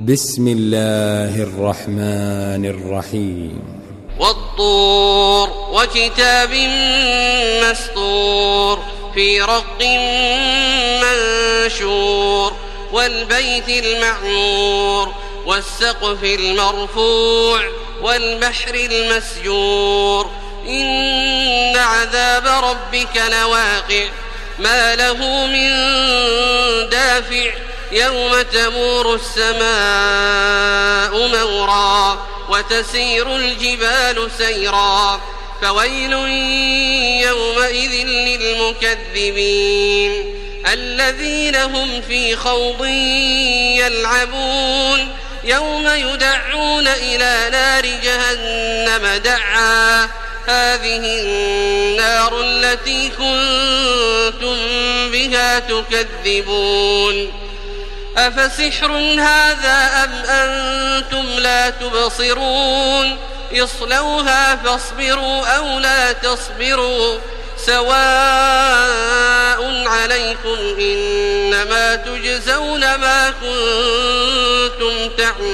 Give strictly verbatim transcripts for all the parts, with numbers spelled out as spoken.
بسم الله الرحمن الرحيم والطور وكتاب مسطور في رق منشور والبيت المعمور والسقف المرفوع والبحر المسجور إن عذاب ربك لواقع ما له من دافع يوم تمور السماء مورا وتسير الجبال سيرا فويل يومئذ للمكذبين الذين هم في خوض يلعبون يوم يدعون إلى نار جهنم دعا هذه النار التي كنتم بها تكذبون أفسحر هذا أم أنتم لا تبصرون اصلوها فاصبروا أو لا تصبروا سواء عليكم إنما تجزون ما كنتم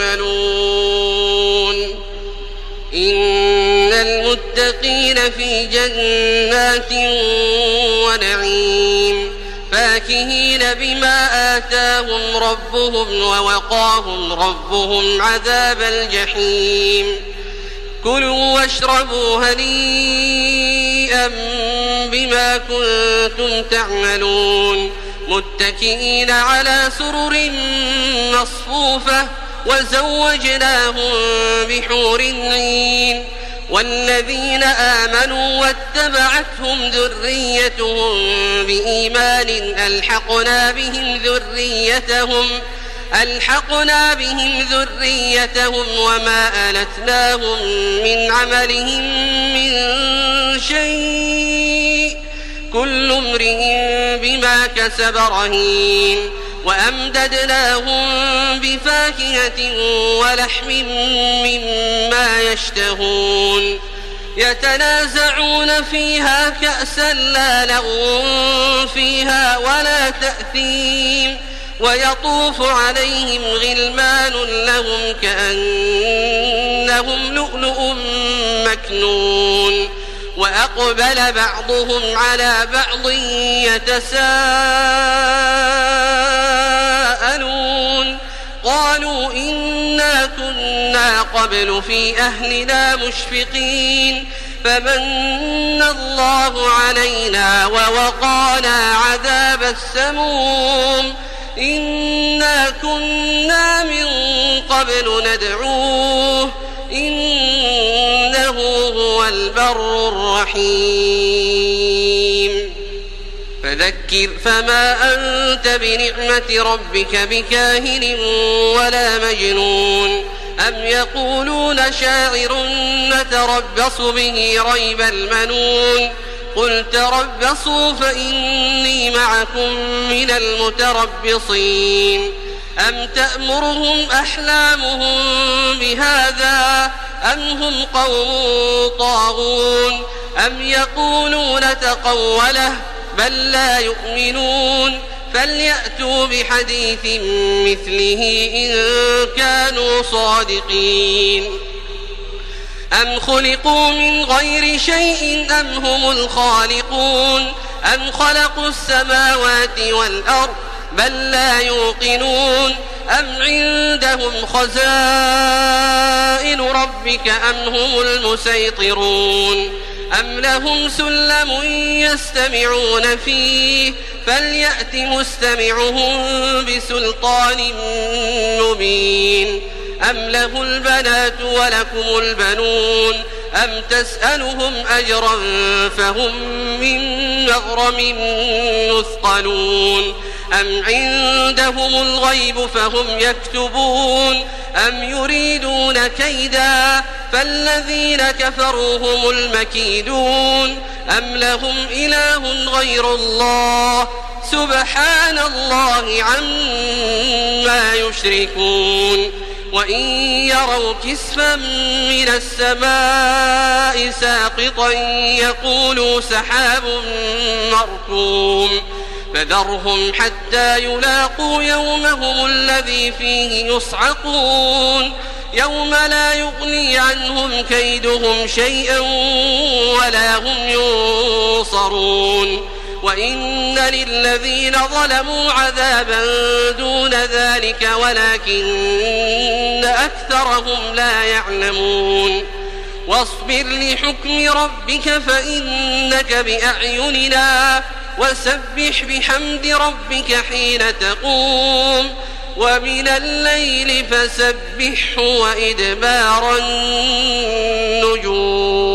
تعملون إن المتقين في جنات ونعيم فاكهين بما آتاهم ربهم ووقاهم ربهم عذاب الجحيم كلوا واشربوا هنيئا بما كنتم تعملون متكئين على سرر مصفوفة وزوجناهم بحور عين والذين آمنوا واتبعتهم ذريتهم بإيمان ألحقنا بهم ذريتهم ألحقنا بهم ذريتهم وما ألتناهم من عملهم من شيء كل امرئ بما كسب رهين وأمددناهم بفاكهة ولحم مما يشتهون يتنازعون فيها كأسا لا لغو فيها ولا تأثيم ويطوف عليهم غلمان لهم كأنهم لؤلؤ مكنون وأقبل بعضهم على بعض يتساءلون قالوا إنا كنا قبل في أهلنا مشفقين فمن الله علينا ووقانا عذاب السموم إنا كنا من قبل ندعوه إنه هو البر الرحيم فذكر فما أنت بنعمة ربك بكاهن ولا مجنون أم يقولون شاعر نتربص به ريب المنون قل تربصوا فإني معكم من المتربصين أم تأمرهم أحلامهم بهذا أم هم قوم طاغون أم يقولون تقوله بل لا يؤمنون فليأتوا بحديث مثله إن كانوا صادقين أم خلقوا من غير شيء أم هم الخالقون أم خلقوا السماوات والأرض بل لا يوقنون أم عندهم خزائن ربك أم هم المسيطرون أم لهم سلم يستمعون فيه فليأت مستمعهم بسلطان مبين أم له البنات ولكم البنون أم تسألهم أجرا فهم من مغرم مثقلون أم عندهم الغيب فهم يكتبون أم يريدون كيدا فالذين كفروا هم المكيدون أم لهم إله غير الله سبحان الله عما يشركون وإن يروا كسفا من السماء ساقطا يقولوا سحاب مركوم فذرهم حتى يلاقوا يومهم الذي فيه يصعقون يوم لا يغني عنهم كيدهم شيئا ولا هم ينصرون وإن للذين ظلموا عذابا دون ذلك ولكن أكثرهم لا يعلمون واصبر لحكم ربك فإنك بأعيننا وسبح بحمد ربك حين تقوم ومن الليل فسبحه وإدبار النجوم